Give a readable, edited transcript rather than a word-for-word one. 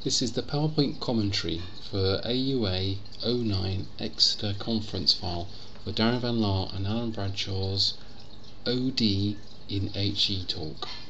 This is the PowerPoint commentary for AUA 09 Exeter conference file for Darren Van Laar and Alan Bradshaw's OD in HE talk.